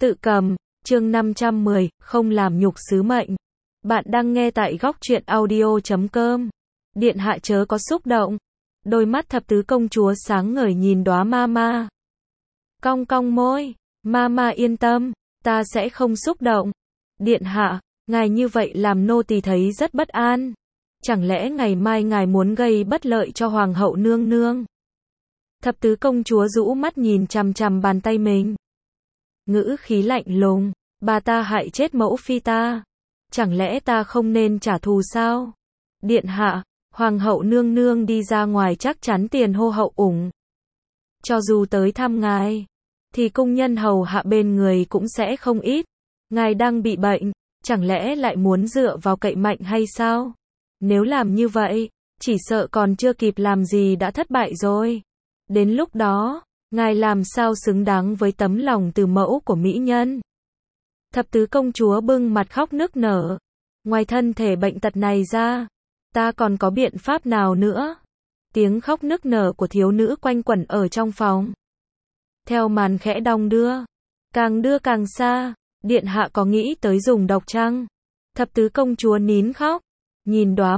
Tự cầm, chương 510, không làm nhục sứ mệnh. Bạn đang nghe tại góc truyện audio.com. Điện hạ chớ có xúc động. Đôi mắt thập tứ công chúa sáng ngời nhìn đóa ma. Cong cong môi, ma yên tâm, ta sẽ không xúc động. Điện hạ, ngài như vậy làm nô tỳ thấy rất bất an. Chẳng lẽ ngày mai ngài muốn gây bất lợi cho hoàng hậu nương nương? Thập tứ công chúa rũ mắt nhìn chằm chằm bàn tay mình. Ngữ khí lạnh lùng, bà ta hại chết mẫu phi ta. Chẳng lẽ ta không nên trả thù sao? Điện hạ, hoàng hậu nương nương đi ra ngoài chắc chắn tiền hô hậu ủng. Cho dù tới thăm ngài, thì cung nhân hầu hạ bên người cũng sẽ không ít. Ngài đang bị bệnh, chẳng lẽ lại muốn dựa vào cậy mạnh hay sao? Nếu làm như vậy, chỉ sợ còn chưa kịp làm gì đã thất bại rồi. Đến lúc đó, ngài làm sao xứng đáng với tấm lòng từ mẫu của mỹ nhân? Thập tứ công chúa bưng mặt khóc nức nở. Ngoài thân thể bệnh tật này ra, ta còn có biện pháp nào nữa? Tiếng khóc nức nở của thiếu nữ quanh quẩn ở trong phòng. Theo màn khẽ đong đưa càng xa, điện hạ có nghĩ tới dùng độc chăng? Thập tứ công chúa nín khóc, nhìn đóa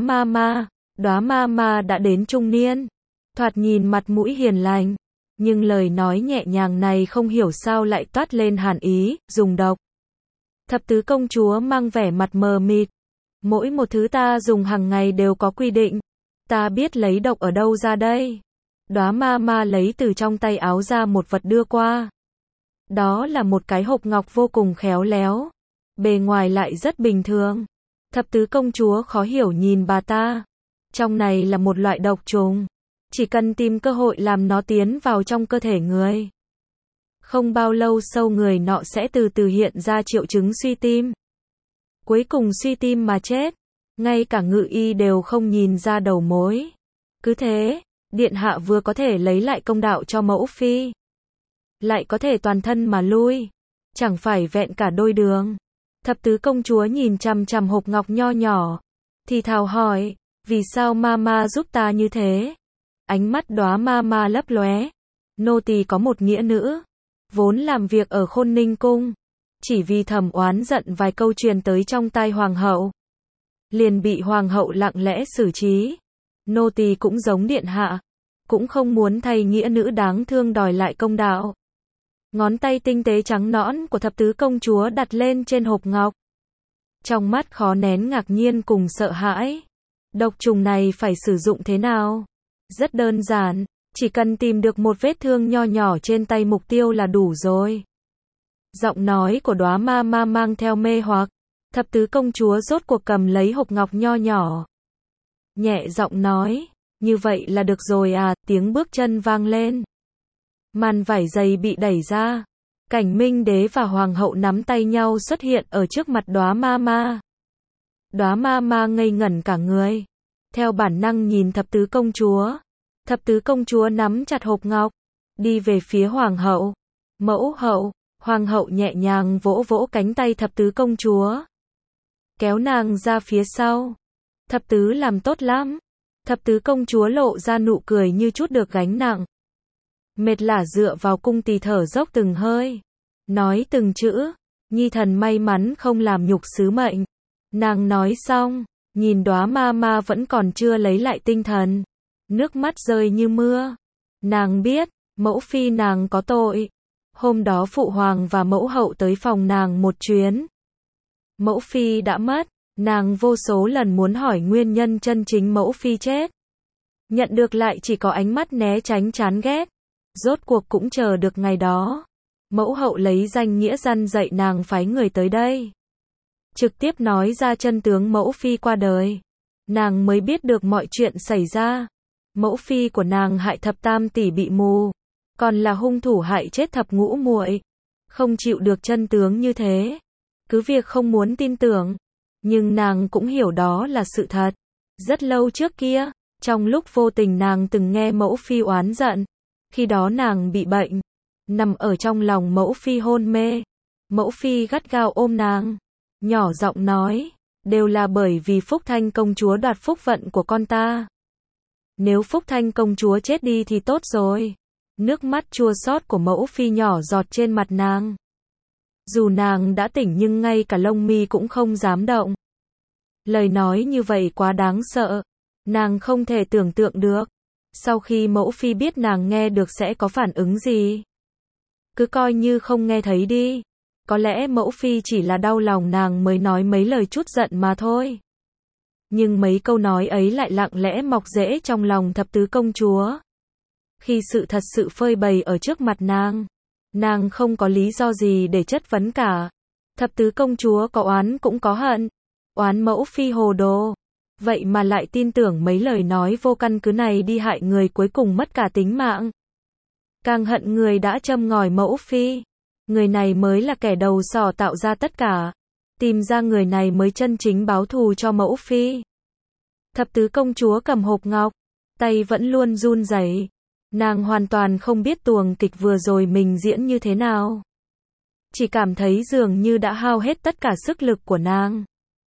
ma đã đến trung niên, thoạt nhìn mặt mũi hiền lành, nhưng lời nói nhẹ nhàng này không hiểu sao lại toát lên hàn ý, dùng độc. Thập tứ công chúa mang vẻ mặt mờ mịt, mỗi một thứ ta dùng hàng ngày đều có quy định, ta biết lấy độc ở đâu ra đây? Đóa ma lấy từ trong tay áo ra một vật đưa qua. Đó là một cái hộp ngọc vô cùng khéo léo, bề ngoài lại rất bình thường. Thập tứ công chúa khó hiểu nhìn bà ta. Trong này là một loại độc trùng, chỉ cần tìm cơ hội làm nó tiến vào trong cơ thể người, không bao lâu sau người nọ sẽ từ từ hiện ra triệu chứng suy tim. Cuối cùng suy tim mà chết. Ngay cả ngự y đều không nhìn ra đầu mối. Cứ thế, điện hạ vừa có thể lấy lại công đạo cho mẫu phi, lại có thể toàn thân mà lui. Chẳng phải vẹn cả đôi đường. Thập tứ công chúa nhìn chằm chằm hộp ngọc nho nhỏ, thì thào hỏi, vì sao ma giúp ta như thế? Ánh mắt đóa ma lấp lóe. Nô tỳ có một nghĩa nữ, vốn làm việc ở Khôn Ninh cung, chỉ vì thầm oán giận vài câu truyền tới trong tai hoàng hậu, liền bị hoàng hậu lặng lẽ xử trí. Nô tỳ cũng giống điện hạ, cũng không muốn thay nghĩa nữ đáng thương đòi lại công đạo. Ngón tay tinh tế trắng nõn của thập tứ công chúa đặt lên trên hộp ngọc. Trong mắt khó nén ngạc nhiên cùng sợ hãi. Độc trùng này phải sử dụng thế nào? Rất đơn giản, chỉ cần tìm được một vết thương nho nhỏ trên tay mục tiêu là đủ rồi. Giọng nói của đóa ma mang theo mê hoặc. Thập tứ công chúa rốt cuộc cầm lấy hộp ngọc nho nhỏ, nhẹ giọng nói, như vậy là được rồi à? Tiếng bước chân vang lên. Màn vải dày bị đẩy ra. Cảnh Minh đế và hoàng hậu nắm tay nhau xuất hiện ở trước mặt đóa ma. Đóa ma ngây ngẩn cả người, theo bản năng nhìn thập tứ công chúa. Thập tứ công chúa nắm chặt hộp ngọc, đi về phía hoàng hậu. Mẫu hậu. Hoàng hậu nhẹ nhàng vỗ cánh tay thập tứ công chúa, kéo nàng ra phía sau. Thập tứ làm tốt lắm. Thập tứ công chúa lộ ra nụ cười như chút được gánh nặng. Mệt lả dựa vào cung tỳ thở dốc từng hơi, nói từng chữ, nhi thần may mắn không làm nhục sứ mệnh. Nàng nói xong, nhìn đóa ma vẫn còn chưa lấy lại tinh thần, nước mắt rơi như mưa. Nàng biết, mẫu phi nàng có tội. Hôm đó phụ hoàng và mẫu hậu tới phòng nàng một chuyến. Mẫu phi đã mất, nàng vô số lần muốn hỏi nguyên nhân chân chính mẫu phi chết. Nhận được lại chỉ có ánh mắt né tránh chán ghét. Rốt cuộc cũng chờ được ngày đó. Mẫu hậu lấy danh nghĩa răn dạy nàng phái người tới đây, trực tiếp nói ra chân tướng mẫu phi qua đời. Nàng mới biết được mọi chuyện xảy ra. Mẫu phi của nàng hại thập tam tỷ bị mù, còn là hung thủ hại chết thập ngũ muội. Không chịu được chân tướng như thế, cứ việc không muốn tin tưởng, nhưng nàng cũng hiểu đó là sự thật. Rất lâu trước kia, trong lúc vô tình nàng từng nghe mẫu phi oán giận. Khi đó nàng bị bệnh, nằm ở trong lòng mẫu phi hôn mê. Mẫu phi gắt gao ôm nàng, nhỏ giọng nói, đều là bởi vì Phúc Thanh công chúa đoạt phúc vận của con ta. Nếu Phúc Thanh công chúa chết đi thì tốt rồi. Nước mắt chua xót của mẫu phi nhỏ giọt trên mặt nàng. Dù nàng đã tỉnh nhưng ngay cả lông mi cũng không dám động. Lời nói như vậy quá đáng sợ. Nàng không thể tưởng tượng được. Sau khi mẫu phi biết nàng nghe được sẽ có phản ứng gì. Cứ coi như không nghe thấy đi. Có lẽ mẫu phi chỉ là đau lòng nàng mới nói mấy lời chút giận mà thôi. Nhưng mấy câu nói ấy lại lặng lẽ mọc rễ trong lòng thập tứ công chúa. Khi sự thật sự phơi bày ở trước mặt nàng không có lý do gì để chất vấn cả. Thập tứ công chúa có oán cũng có hận. Oán mẫu phi hồ đồ. Vậy mà lại tin tưởng mấy lời nói vô căn cứ này đi hại người cuối cùng mất cả tính mạng. Càng hận người đã châm ngòi mẫu phi. Người này mới là kẻ đầu sỏ tạo ra tất cả. Tìm ra người này mới chân chính báo thù cho mẫu phi. Thập tứ công chúa cầm hộp ngọc. Tay vẫn luôn run rẩy. Nàng hoàn toàn không biết tuồng kịch vừa rồi mình diễn như thế nào. Chỉ cảm thấy dường như đã hao hết tất cả sức lực của nàng.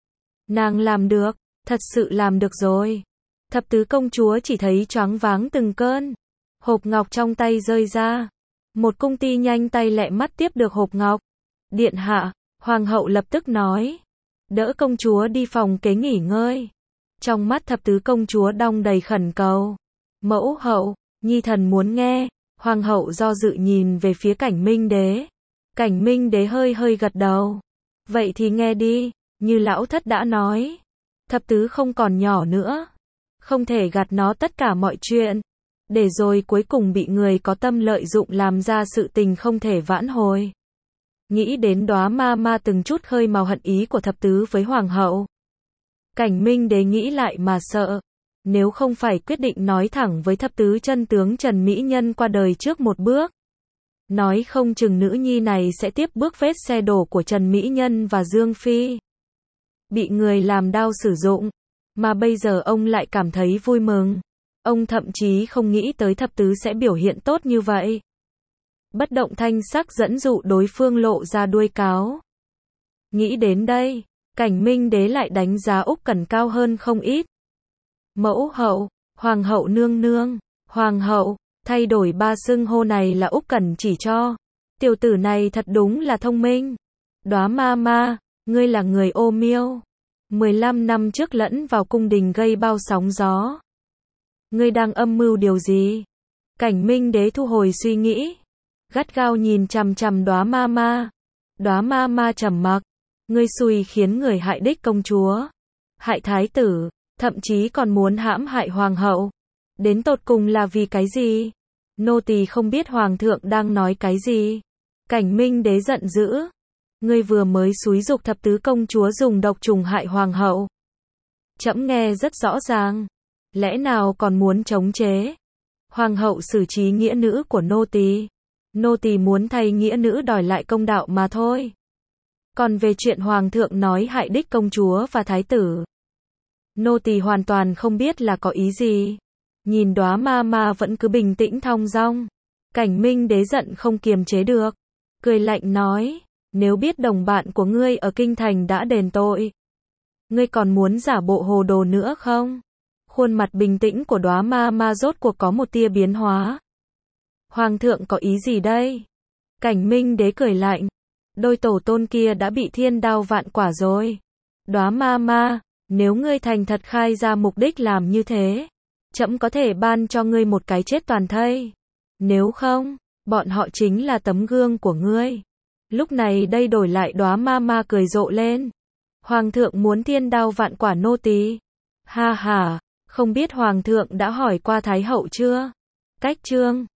Nàng làm được. Thật sự làm được rồi. Thập tứ công chúa chỉ thấy choáng váng từng cơn. Hộp ngọc trong tay rơi ra. Một cung ti nhanh tay lẹ mắt tiếp được hộp ngọc. Điện hạ, hoàng hậu lập tức nói. Đỡ công chúa đi phòng kế nghỉ ngơi. Trong mắt thập tứ công chúa đong đầy khẩn cầu. Mẫu hậu, nhi thần muốn nghe. Hoàng hậu do dự nhìn về phía Cảnh Minh Đế. Cảnh Minh Đế hơi gật đầu. Vậy thì nghe đi, như lão thất đã nói. Thập tứ không còn nhỏ nữa. Không thể gạt nó tất cả mọi chuyện. Để rồi cuối cùng bị người có tâm lợi dụng làm ra sự tình không thể vãn hồi. Nghĩ đến đóa ma từng chút khơi mào hận ý của thập tứ với hoàng hậu. Cảnh Minh Đế nghĩ lại mà sợ. Nếu không phải quyết định nói thẳng với thập tứ chân tướng Trần Mỹ Nhân qua đời trước một bước. Nói không chừng nữ nhi này sẽ tiếp bước vết xe đổ của Trần Mỹ Nhân và Dương Phi. Bị người làm đao sử dụng. Mà bây giờ ông lại cảm thấy vui mừng. Ông thậm chí không nghĩ tới thập tứ sẽ biểu hiện tốt như vậy. Bất động thanh sắc dẫn dụ đối phương lộ ra đuôi cáo. Nghĩ đến đây, Cảnh Minh Đế lại đánh giá Úc Cẩn cao hơn không ít. Mẫu hậu, hoàng hậu nương nương, hoàng hậu, thay đổi ba xưng hô này là Úc Cẩn chỉ cho. Tiểu tử này thật đúng là thông minh. Đóa ma, ngươi là người ô miêu. 15 năm trước lẫn vào cung đình gây bao sóng gió. Ngươi đang âm mưu điều gì? Cảnh Minh Đế thu hồi suy nghĩ. Gắt gao nhìn chằm chằm đóa ma. Đóa ma trầm mặc. Ngươi xui khiến người hại đích công chúa. Hại thái tử. Thậm chí còn muốn hãm hại hoàng hậu. Đến tột cùng là vì cái gì? Nô tỳ không biết hoàng thượng đang nói cái gì. Cảnh Minh Đế giận dữ. Ngươi vừa mới xúi giục thập tứ công chúa dùng độc trùng hại hoàng hậu. Trẫm nghe rất rõ ràng. Lẽ nào còn muốn chống chế? Hoàng hậu xử trí nghĩa nữ của nô tỳ. Nô tỳ muốn thay nghĩa nữ đòi lại công đạo mà thôi. Còn về chuyện hoàng thượng nói hại đích công chúa và thái tử. Nô tỳ hoàn toàn không biết là có ý gì. Nhìn đóa ma vẫn cứ bình tĩnh thong dong. Cảnh Minh Đế giận không kiềm chế được. Cười lạnh nói. Nếu biết đồng bạn của ngươi ở kinh thành đã đền tội. Ngươi còn muốn giả bộ hồ đồ nữa không? Khuôn mặt bình tĩnh của đóa ma rốt cuộc có một tia biến hóa. Hoàng thượng có ý gì đây? Cảnh Minh Đế cười lạnh. Đôi tổ tôn kia đã bị thiên đao vạn quả rồi. Đóa ma, nếu ngươi thành thật khai ra mục đích làm như thế, trẫm có thể ban cho ngươi một cái chết toàn thây. Nếu không, bọn họ chính là tấm gương của ngươi. Lúc này đây đổi lại đóa ma cười rộ lên. Hoàng thượng muốn thiên đao vạn quả nô tỳ. Ha ha, không biết hoàng thượng đã hỏi qua thái hậu chưa? Cách chương